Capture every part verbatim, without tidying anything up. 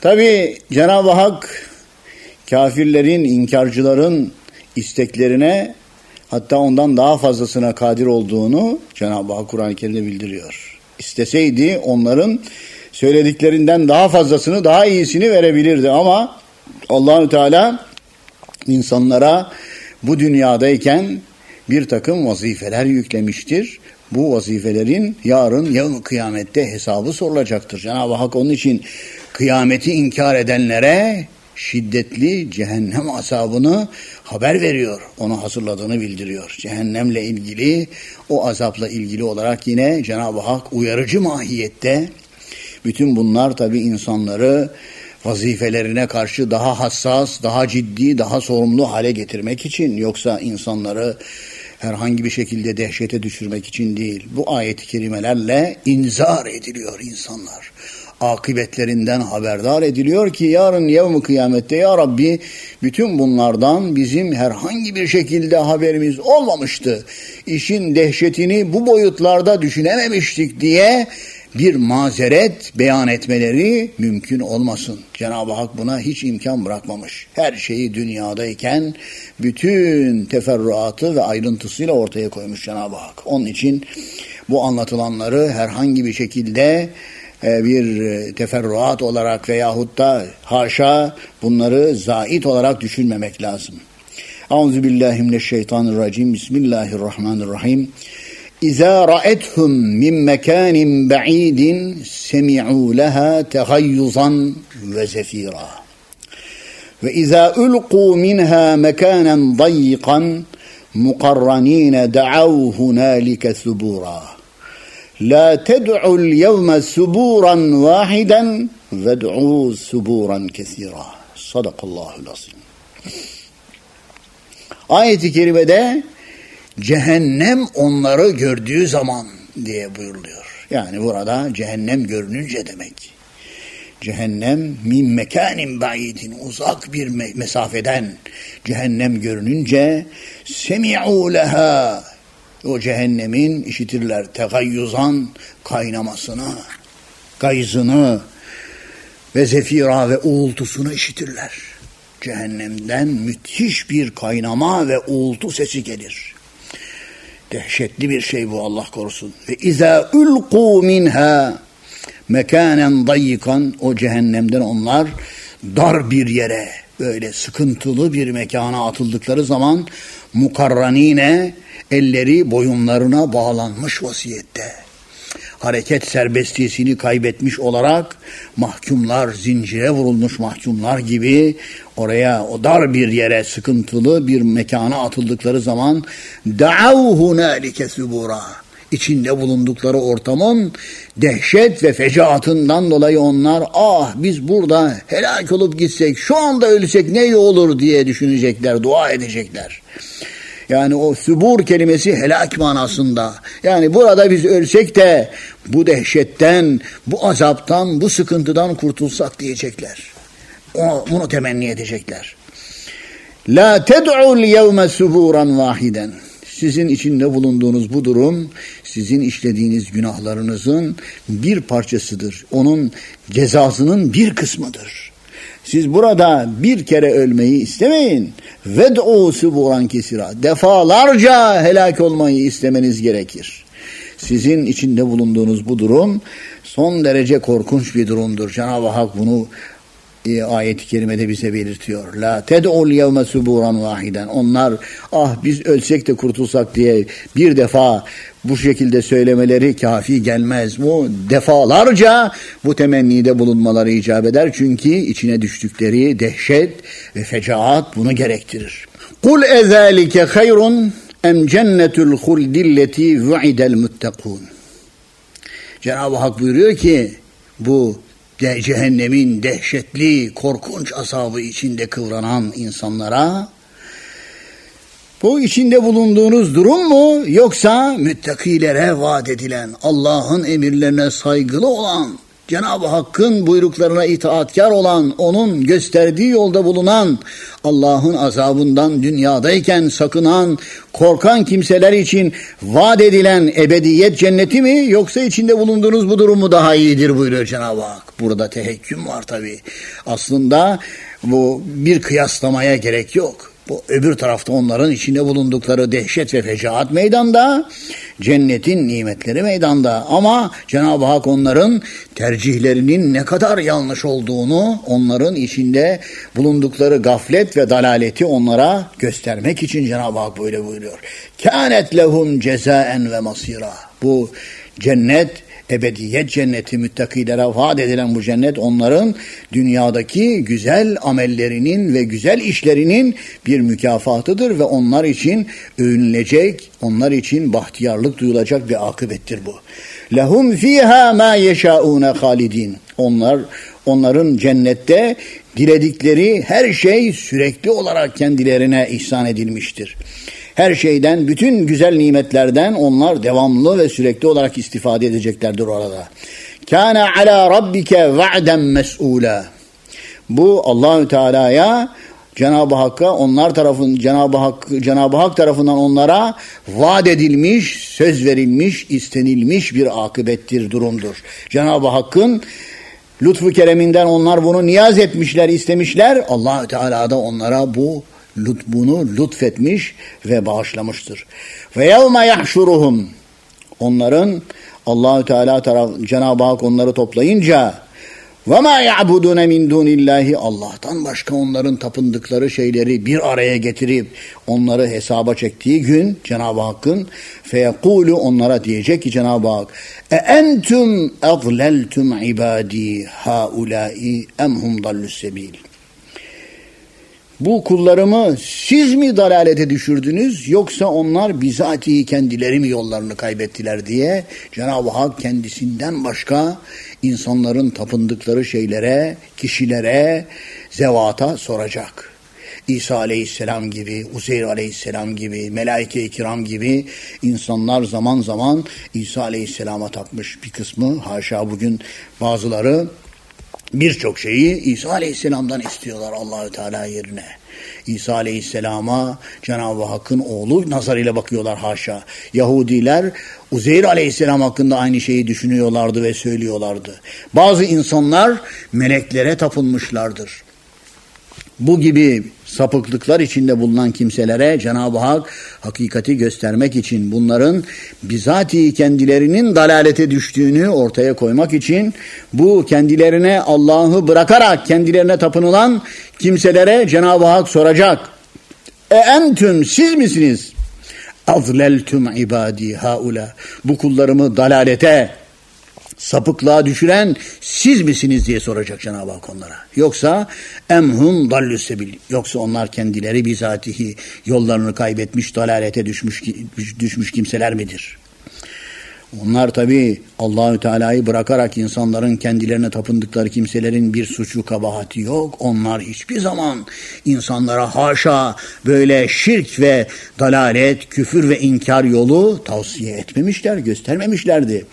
Tabi Cenab-ı Hak kafirlerin, inkarcıların isteklerine, hatta ondan daha fazlasına kadir olduğunu Cenab-ı Hak Kur'an-ı Kerim'de bildiriyor. İsteseydi onların söylediklerinden daha fazlasını, daha iyisini verebilirdi ama Allah-u Teala insanlara bu dünyadayken bir takım vazifeler yüklemiştir. Bu vazifelerin yarın yevm-i kıyamette hesabı sorulacaktır. Cenab-ı Hak onun için kıyameti inkar edenlere şiddetli cehennem azabını haber veriyor. Onu hazırladığını bildiriyor. Cehennemle ilgili, o azapla ilgili olarak yine Cenab-ı Hak uyarıcı mahiyette. Bütün bunlar tabii insanları vazifelerine karşı daha hassas, daha ciddi, daha sorumlu hale getirmek için, yoksa insanları herhangi bir şekilde dehşete düşürmek için değil. Bu ayet-i kerimelerle inzar ediliyor insanlar. Akıbetlerinden haberdar ediliyor ki yarın yevm-i kıyamette ya Rabbi bütün bunlardan bizim herhangi bir şekilde haberimiz olmamıştı. İşin dehşetini bu boyutlarda düşünememiştik diye bir mazeret beyan etmeleri mümkün olmasın. Cenab-ı Hak buna hiç imkan bırakmamış. Her şeyi dünyadayken bütün teferruatı ve ayrıntısıyla ortaya koymuş Cenab-ı Hak. Onun için bu anlatılanları herhangi bir şekilde bir teferruat olarak veyahut da haşa bunları zait olarak düşünmemek lazım. Euzubillahimineşşeytanirracim. Bismillahirrahmanirrahim. İzâ ra'ethum min mekânin ba'idin semi'û lehâ tegayyuzan ve zefîrâ. Ve izâ ulqû minhâ mekânen dayyiqan muqarranîne da'av hunâlike subûrâ. La ted'ul yevme suburan vahiden ved'u suburan kesira. Sadakallahul azim. Ayet-i kerimede cehennem onları gördüğü zaman diye buyuruluyor. Yani burada cehennem görününce demek. Cehennem min mekanin ba'idin, uzak bir mesafeden cehennem görününce semi'u leha, o cehennemin işitirler tegayyuzan, kaynamasını, gayzını ve zefira ve uğultusunu işitirler. Cehennemden müthiş bir kaynama ve uğultu sesi gelir. Dehşetli bir şey bu, Allah korusun. Ve izâ ulqû minhâ mekânen dayyikan, o cehennemden onlar dar bir yere, böyle sıkıntılı bir mekana atıldıkları zaman mukarranine, elleri boyunlarına bağlanmış vaziyette, hareket serbestliğini kaybetmiş olarak mahkumlar, zincire vurulmuş mahkumlar gibi oraya, o dar bir yere, sıkıntılı bir mekana atıldıkları zaman da'av hunâlike subûrâ, içinde bulundukları ortamın dehşet ve fecaatından dolayı onlar, ah biz burada helak olup gitsek, şu anda ölsek ne iyi olur diye düşünecekler, dua edecekler. Yani o subur kelimesi helak manasında. Yani burada biz ölsek de bu dehşetten, bu azaptan, bu sıkıntıdan kurtulsak diyecekler. Onu, bunu temenni edecekler. La ted'ul yevme suburan vahiden. Sizin içinde bulunduğunuz bu durum, sizin işlediğiniz günahlarınızın bir parçasıdır. Onun cezasının bir kısmıdır. Siz burada bir kere ölmeyi istemeyin. Ved'u suburan kesira. Defalarca helak olmayı istemeniz gerekir. Sizin içinde bulunduğunuz bu durum son derece korkunç bir durumdur. Cenab-ı Hak bunu e, ayet-i kerimede bize belirtiyor. La ted'ul yevme suburan vahiden. Onlar ah biz ölsek de kurtulsak diye bir defa bu şekilde söylemeleri kafi gelmez. Bu defalarca bu temennide bulunmaları icap eder. Çünkü içine düştükleri dehşet ve fecaat bunu gerektirir. Kul ezalike hayrun em cennetul huldilleti vu'idel muttakun. Cenab-ı Hak buyuruyor ki bu de cehennemin dehşetli, korkunç azabı içinde kıvranan insanlara, bu içinde bulunduğunuz durum mu, yoksa müttakilere vaat edilen, Allah'ın emirlerine saygılı olan, Cenab-ı Hakk'ın buyruklarına itaatkar olan, onun gösterdiği yolda bulunan, Allah'ın azabından dünyadayken sakınan, korkan kimseler için vaat edilen ebediyet cenneti mi, yoksa içinde bulunduğunuz bu durum mu daha iyidir buyuruyor Cenab-ı Hak. Burada tehekküm var tabii. Aslında bu bir kıyaslamaya gerek yok. Bu öbür tarafta onların içinde bulundukları dehşet ve fecaat meydanda, cennetin nimetleri meydanda. Ama Cenab-ı Hak onların tercihlerinin ne kadar yanlış olduğunu, onların içinde bulundukları gaflet ve dalaleti onlara göstermek için Cenab-ı Hak böyle buyuruyor. Kânet lehum cezaen ve masira. Bu cennet, ebediyet cenneti, müttakilere vaat edilen bu cennet onların dünyadaki güzel amellerinin ve güzel işlerinin bir mükafatıdır ve onlar için övünülecek, onlar için bahtiyarlık duyulacak bir akıbettir bu. Lehum fiha ma yeşaûne halidin. Onlar onların cennette diledikleri her şey sürekli olarak kendilerine ihsan edilmiştir. Her şeyden, bütün güzel nimetlerden onlar devamlı ve sürekli olarak istifade edeceklerdir orada. Kâne alâ rabbike va'den mes'ûlâ. Bu Allahü Teala'ya, Cenab-ı Hakk'a, onlar tarafın Cenab-ı Hak Cenab-ı Hak tarafından onlara vaat edilmiş, söz verilmiş, istenilmiş bir akıbettir, durumdur. Cenab-ı Hakk'ın lütfu kereminden onlar bunu niyaz etmişler, istemişler. Allahü Teala da onlara bu bunu lütfetmiş ve bağışlamıştır. Ve yevme yahşuruhum, onların Allahü Teala taraf Cenab-ı Hak onları toplayınca ve ma ya'budun min dunillahi, Allah'tan başka onların tapındıkları şeyleri bir araya getirip onları hesaba çektiği gün Cenab-ı Hakk'ın feyekulu, onlara diyecek ki Cenab-ı Hak e entum adleltum ibadi haulai em hum dallus sebil. Bu kullarımı siz mi dalalete düşürdünüz, yoksa onlar bizatihi kendileri mi yollarını kaybettiler diye Cenab-ı Hak kendisinden başka insanların tapındıkları şeylere, kişilere, zevata soracak. İsa aleyhisselam gibi, Uzeyr aleyhisselam gibi, melaike-i kiram gibi insanlar zaman zaman İsa aleyhisselama tapmış, bir kısmı haşa bugün bazıları birçok şeyi İsa Aleyhisselam'dan istiyorlar Allahü Teala yerine. İsa Aleyhisselam'a Cenab-ı Hakk'ın oğlu nazarıyla bakıyorlar haşa. Yahudiler Uzeyr Aleyhisselam hakkında aynı şeyi düşünüyorlardı ve söylüyorlardı. Bazı insanlar meleklere tapınmışlardır. Bu gibi sapıklıklar içinde bulunan kimselere Cenab-ı Hak hakikati göstermek için, bunların bizatihi kendilerinin dalalete düştüğünü ortaya koymak için, bu kendilerine Allah'ı bırakarak kendilerine tapınılan kimselere Cenab-ı Hak soracak. E entüm, siz misiniz? Azleltum ibadi haula. Bu kullarımı dalalete, sapıklığa düşüren siz misiniz diye soracak Cenab-ı Hak onlara. Yoksa emhum dallus sebil. Yoksa onlar kendileri bizatihi yollarını kaybetmiş, dalalete düşmüş düşmüş kimseler midir? Onlar tabii Allahü Teala'yı bırakarak insanların kendilerine tapındıkları kimselerin bir suçu, kabahati yok. Onlar hiçbir zaman insanlara haşa böyle şirk ve dalalet, küfür ve inkar yolu tavsiye etmemişler, göstermemişlerdi.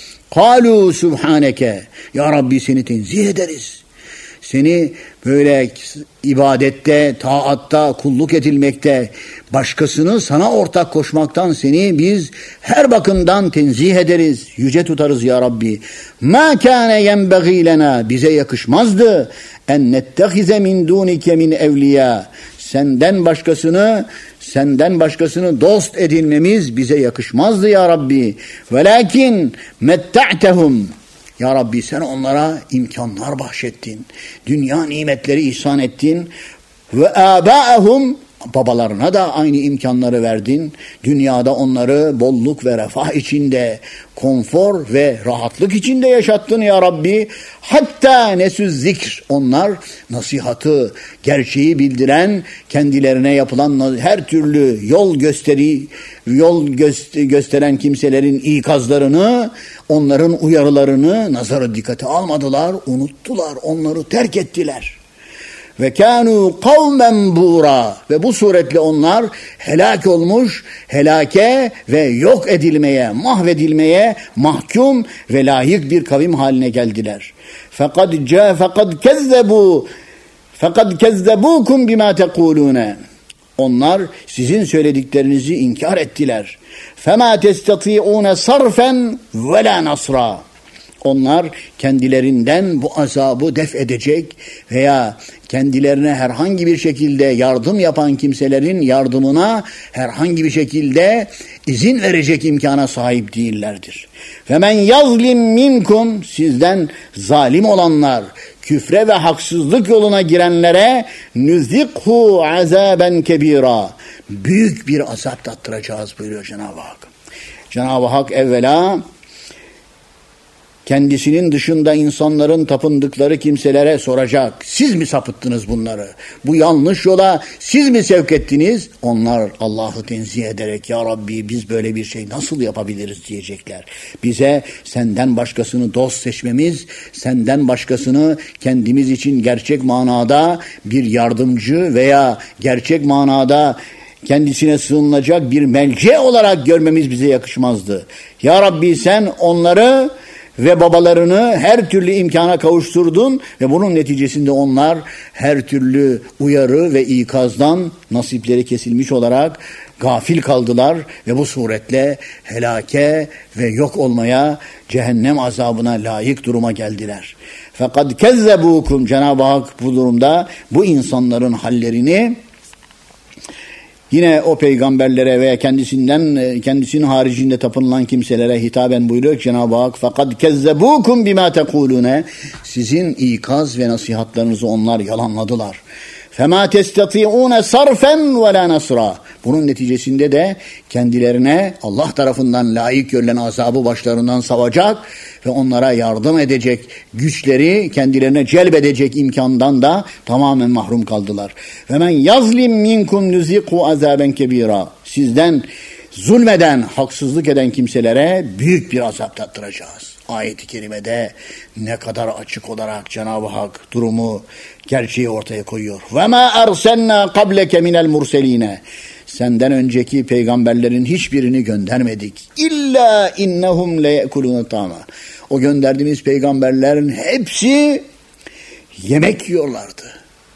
Kalu subhaneke, ya Rabbi seni tenzih ederiz. Seni böyle ibadette, taatta, kulluk edilmekte, başkasını sana ortak koşmaktan seni biz her bakımdan tenzih ederiz, yüce tutarız ya Rabbi. Ma kâne yenbegî lenâ, bize yakışmazdı en nettehize min dûnike min evliya, senden başkasını senden başkasını dost edinmemiz bize yakışmazdı ya Rabbi. Velakin metta'tehum, ya Rabbi sen onlara imkanlar bahşettin. Dünya nimetleri ihsan ettin. Ve âbâehum, babalarına da aynı imkanları verdin. Dünyada onları bolluk ve refah içinde, konfor ve rahatlık içinde yaşattın ya Rabbi. Hatta nesüz zikr, onlar nasihatı, gerçeği bildiren, kendilerine yapılan her türlü yol gösteri, yol göster- gösteren kimselerin ikazlarını, onların uyarılarını nazara dikkate almadılar, unuttular, onları terk ettiler. ve kânû kavmen bûrâ ve bu suretle onlar helak olmuş, helake ve yok edilmeye, mahvedilmeye mahkum ve layık bir kavim haline geldiler. Fakat ca fakat kezzebu fakat kezzebukum bima tekulune. Onlar sizin söylediklerinizi inkar ettiler. Fema testati'une sarfen ve la nasra. Onlar kendilerinden bu azabı def edecek veya kendilerine herhangi bir şekilde yardım yapan kimselerin yardımına herhangi bir şekilde izin verecek imkana sahip değillerdir. Ve men yazlim minkum, sizden zalim olanlar, küfre ve haksızlık yoluna girenlere nüzikhu azaben kebira, büyük bir azap tattıracağız buyuruyor Cenab-ı Hak. Cenab-ı Hak evvela kendisinin dışında insanların tapındıkları kimselere soracak. Siz mi sapıttınız bunları? Bu yanlış yola siz mi sevk ettiniz? Onlar Allah'ı tenzih ederek ya Rabbi biz böyle bir şey nasıl yapabiliriz diyecekler. Bize senden başkasını dost seçmemiz, senden başkasını kendimiz için gerçek manada bir yardımcı veya gerçek manada kendisine sığınılacak bir melce olarak görmemiz bize yakışmazdı. Ya Rabbi sen onları ve babalarını her türlü imkana kavuşturdun ve bunun neticesinde onlar her türlü uyarı ve ikazdan nasipleri kesilmiş olarak gafil kaldılar ve bu suretle helake ve yok olmaya, cehennem azabına layık duruma geldiler. Fakat kezzebukum, Cenab-ı Hak bu durumda bu insanların hallerini yine o peygamberlere veya kendisinden kendisinin haricinde tapınılan kimselere hitaben buyuruyor Cenab-ı Hak. Fakat kezzebukum bima tekulune, sizin ikaz ve nasihatlarınızı onlar yalanladılar. Fema testati'une sarfen ve la nasra. Bunun neticesinde de kendilerine Allah tarafından layık görülen azabı başlarından savacak ve onlara yardım edecek güçleri kendilerine celbedecek imkandan da tamamen mahrum kaldılar. Ve men yazlim minkum nuziqu azaben kebira. Sizden zulmeden, haksızlık eden kimselere büyük bir azap tattıracağız. Ayet-i kerimede ne kadar açık olarak Cenab-ı Hak durumu, gerçeği ortaya koyuyor. Ve ma arsalna qableke minel murseline. Senden önceki peygamberlerin hiçbirini göndermedik. İlla innehum leyekulun tama. O gönderdiğimiz peygamberlerin hepsi yemek yiyorlardı.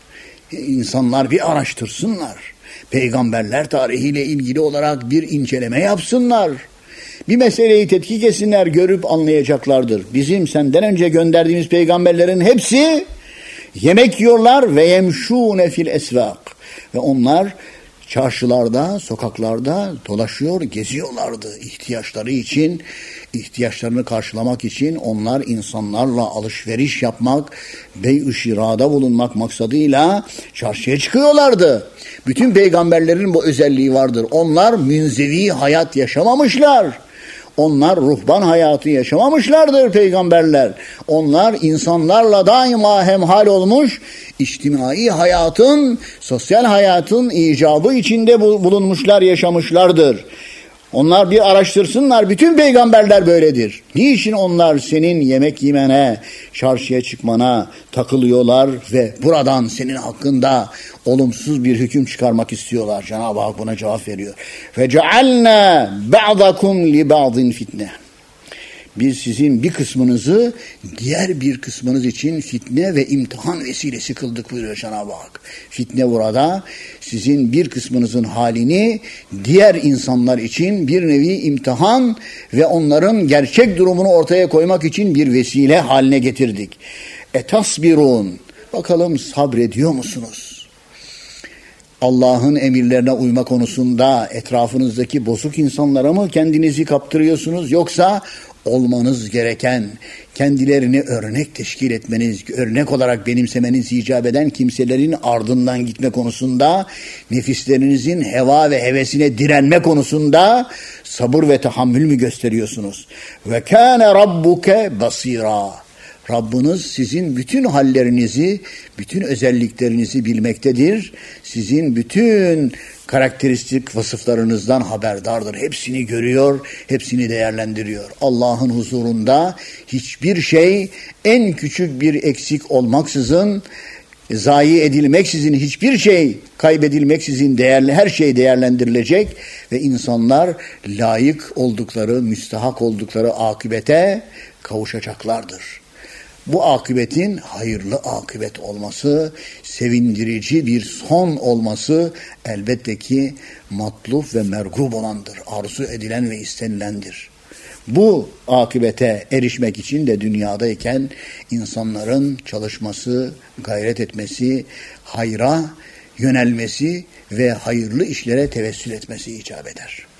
İnsanlar bir araştırsınlar. Peygamberler tarihiyle ilgili olarak bir inceleme yapsınlar. Bir meseleyi tetkik etsinler, görüp anlayacaklardır. Bizim senden önce gönderdiğimiz peygamberlerin hepsi yemek yiyorlar ve yemşûne fil esvâk. Ve onlar çarşılarda, sokaklarda dolaşıyor, geziyorlardı. İhtiyaçları için, ihtiyaçlarını karşılamak için onlar insanlarla alışveriş yapmak, bey-i şirada bulunmak maksadıyla çarşıya çıkıyorlardı. Bütün peygamberlerin bu özelliği vardır. Onlar münzevi hayat yaşamamışlar. Onlar ruhban hayatı yaşamamışlardır peygamberler. Onlar insanlarla daima hemhal olmuş, içtimai hayatın, sosyal hayatın icabı içinde bulunmuşlar, yaşamışlardır. Onlar bir araştırsınlar, bütün peygamberler böyledir. Niçin onlar senin yemek yemene, çarşıya çıkmana takılıyorlar ve buradan senin hakkında olumsuz bir hüküm çıkarmak istiyorlar? Cenab-ı Hak buna cevap veriyor. فَجَعَلْنَا بَعْضَكُمْ لِبَعْضٍ fitne. Biz sizin bir kısmınızı diğer bir kısmınız için fitne ve imtihan vesilesi kıldık buyuruyor Cenab-ı Hak. Fitne burada sizin bir kısmınızın halini diğer insanlar için bir nevi imtihan ve onların gerçek durumunu ortaya koymak için bir vesile haline getirdik. Etasbirun. Bakalım sabrediyor musunuz? Allah'ın emirlerine uyma konusunda etrafınızdaki bozuk insanlara mı kendinizi kaptırıyorsunuz, yoksa olmanız gereken, kendilerini örnek teşkil etmeniz, örnek olarak benimsemeniz icap eden kimselerin ardından gitme konusunda, nefislerinizin heva ve hevesine direnme konusunda sabır ve tahammül mü gösteriyorsunuz? Ve kâne rabbuke basîrâ. Rabbiniz sizin bütün hallerinizi, bütün özelliklerinizi bilmektedir. Sizin bütün karakteristik vasıflarınızdan haberdardır. Hepsini görüyor, hepsini değerlendiriyor. Allah'ın huzurunda hiçbir şey en küçük bir eksik olmaksızın zayi edilmeksizin, hiçbir şey kaybedilmeksizin değerli, her şey değerlendirilecek ve insanlar layık oldukları, müstahak oldukları akıbete kavuşacaklardır. Bu akıbetin hayırlı akıbet olması, sevindirici bir son olması elbette ki matluf ve mergub olandır, arzu edilen ve istenilendir. Bu akıbete erişmek için de dünyadayken insanların çalışması, gayret etmesi, hayra yönelmesi ve hayırlı işlere tevessül etmesi icap eder.